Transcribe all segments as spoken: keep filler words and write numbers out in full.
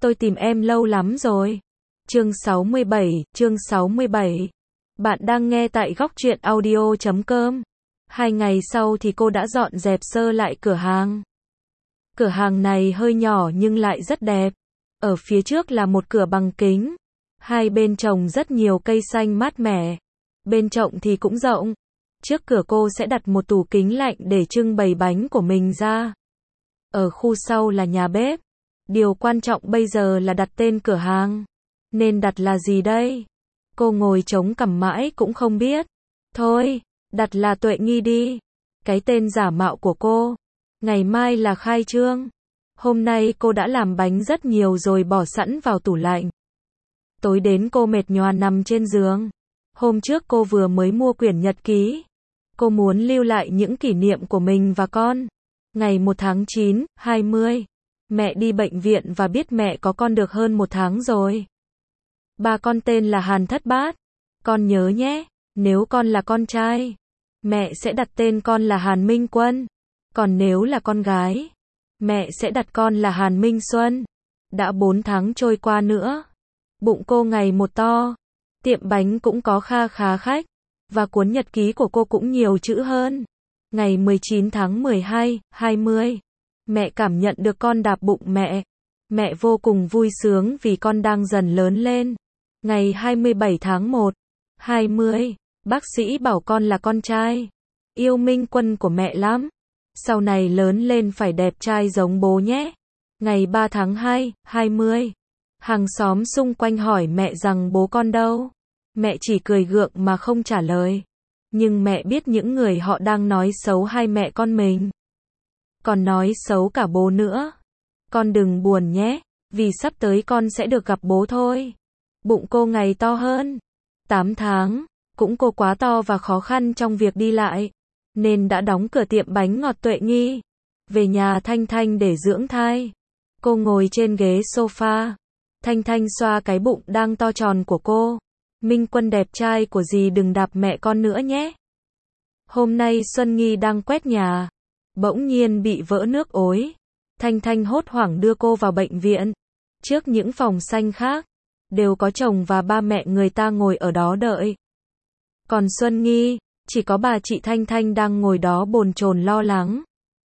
tôi tìm em lâu lắm rồi. Chương sáu mươi bảy, chương sáu mươi bảy. Bạn đang nghe tại góc truyện audio chấm com. Hai ngày sau thì cô đã dọn dẹp sơ lại cửa hàng. Cửa hàng này hơi nhỏ nhưng lại rất đẹp. Ở phía trước là một cửa bằng kính. Hai bên trồng rất nhiều cây xanh mát mẻ. Bên trong thì cũng rộng. Trước cửa cô sẽ đặt một tủ kính lạnh để trưng bày bánh của mình ra. Ở khu sau là nhà bếp. Điều quan trọng bây giờ là đặt tên cửa hàng. Nên đặt là gì đây? Cô ngồi chống cằm mãi cũng không biết. Thôi, đặt là Tuệ Nghi đi. Cái tên giả mạo của cô. Ngày mai là khai trương. Hôm nay cô đã làm bánh rất nhiều rồi bỏ sẵn vào tủ lạnh. Tối đến cô mệt nhòa nằm trên giường. Hôm trước cô vừa mới mua quyển nhật ký. Cô muốn lưu lại những kỷ niệm của mình và con. Ngày một tháng chín, hai mươi. Mẹ đi bệnh viện và biết mẹ có con được hơn một tháng rồi. Ba con tên là Hàn Thất Bát. Con nhớ nhé, nếu con là con trai, mẹ sẽ đặt tên con là Hàn Minh Quân. Còn nếu là con gái, mẹ sẽ đặt con là Hàn Minh Xuân. Đã bốn tháng trôi qua nữa. Bụng cô ngày một to. Tiệm bánh cũng có kha khá khách. Và cuốn nhật ký của cô cũng nhiều chữ hơn. Ngày mười chín tháng mười hai, hai mươi. Mẹ cảm nhận được con đạp bụng mẹ. Mẹ vô cùng vui sướng vì con đang dần lớn lên. Ngày hai mươi bảy tháng một, hai mươi. Bác sĩ bảo con là con trai. Yêu Minh Quân của mẹ lắm. Sau này lớn lên phải đẹp trai giống bố nhé. Ngày ba tháng hai, hai mươi. Hàng xóm xung quanh hỏi mẹ rằng bố con đâu. Mẹ chỉ cười gượng mà không trả lời. Nhưng mẹ biết những người họ đang nói xấu hai mẹ con mình. Còn nói xấu cả bố nữa. Con đừng buồn nhé, vì sắp tới con sẽ được gặp bố thôi. Bụng cô ngày to hơn. tám tháng, cũng cô quá to và khó khăn trong việc đi lại. Nên đã đóng cửa tiệm bánh ngọt Tuệ Nghi. Về nhà Thanh Thanh để dưỡng thai. Cô ngồi trên ghế sofa. Thanh Thanh xoa cái bụng đang to tròn của cô. Minh Quân đẹp trai của dì đừng đạp mẹ con nữa nhé. Hôm nay Xuân Nghi đang quét nhà. Bỗng nhiên bị vỡ nước ối. Thanh Thanh hốt hoảng đưa cô vào bệnh viện. Trước những phòng xanh khác, đều có chồng và ba mẹ người ta ngồi ở đó đợi. Còn Xuân Nghi, chỉ có bà chị Thanh Thanh đang ngồi đó bồn chồn lo lắng.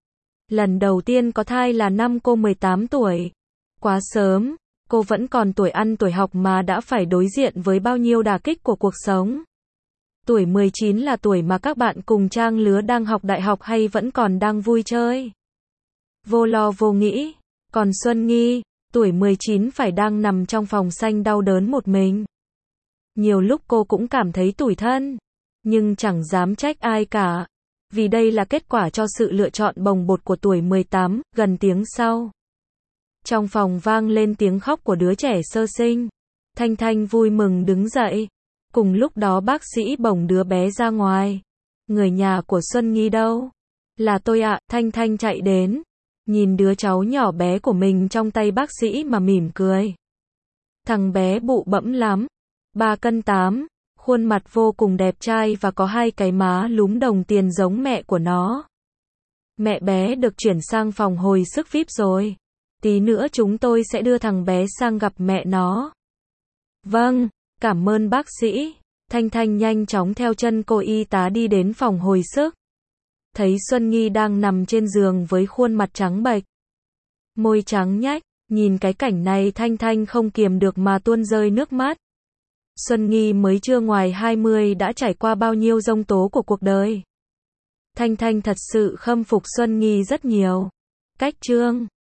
Lần đầu tiên có thai là năm cô mười tám tuổi. Quá sớm, cô vẫn còn tuổi ăn tuổi học mà đã phải đối diện với bao nhiêu đả kích của cuộc sống. Tuổi mười chín là tuổi mà các bạn cùng trang lứa đang học đại học hay vẫn còn đang vui chơi. Vô lo vô nghĩ. Còn Xuân Nghi, tuổi mười chín phải đang nằm trong phòng xanh đau đớn một mình. Nhiều lúc cô cũng cảm thấy tủi thân. Nhưng chẳng dám trách ai cả. Vì đây là kết quả cho sự lựa chọn bồng bột của tuổi mười tám, gần tiếng sau. Trong phòng vang lên tiếng khóc của đứa trẻ sơ sinh. Thanh Thanh vui mừng đứng dậy. Cùng lúc đó bác sĩ bồng đứa bé ra ngoài. Người nhà của Xuân Nghi đâu? Là tôi ạ, Thanh Thanh chạy đến. Nhìn đứa cháu nhỏ bé của mình trong tay bác sĩ mà mỉm cười. Thằng bé bụ bẫm lắm. ba cân tám, khuôn mặt vô cùng đẹp trai và có hai cái má lúm đồng tiền giống mẹ của nó. Mẹ bé được chuyển sang phòng hồi sức vi ai pi rồi. Tí nữa chúng tôi sẽ đưa thằng bé sang gặp mẹ nó. Vâng, cảm ơn bác sĩ. Thanh Thanh nhanh chóng theo chân cô y tá đi đến phòng hồi sức. Thấy Xuân Nghi đang nằm trên giường với khuôn mặt trắng bệch. Môi trắng nhách, nhìn cái cảnh này Thanh Thanh không kiềm được mà tuôn rơi nước mắt. Xuân Nghi mới chưa ngoài hai mươi đã trải qua bao nhiêu giông tố của cuộc đời. Thanh Thanh thật sự khâm phục Xuân Nghi rất nhiều. Cách trương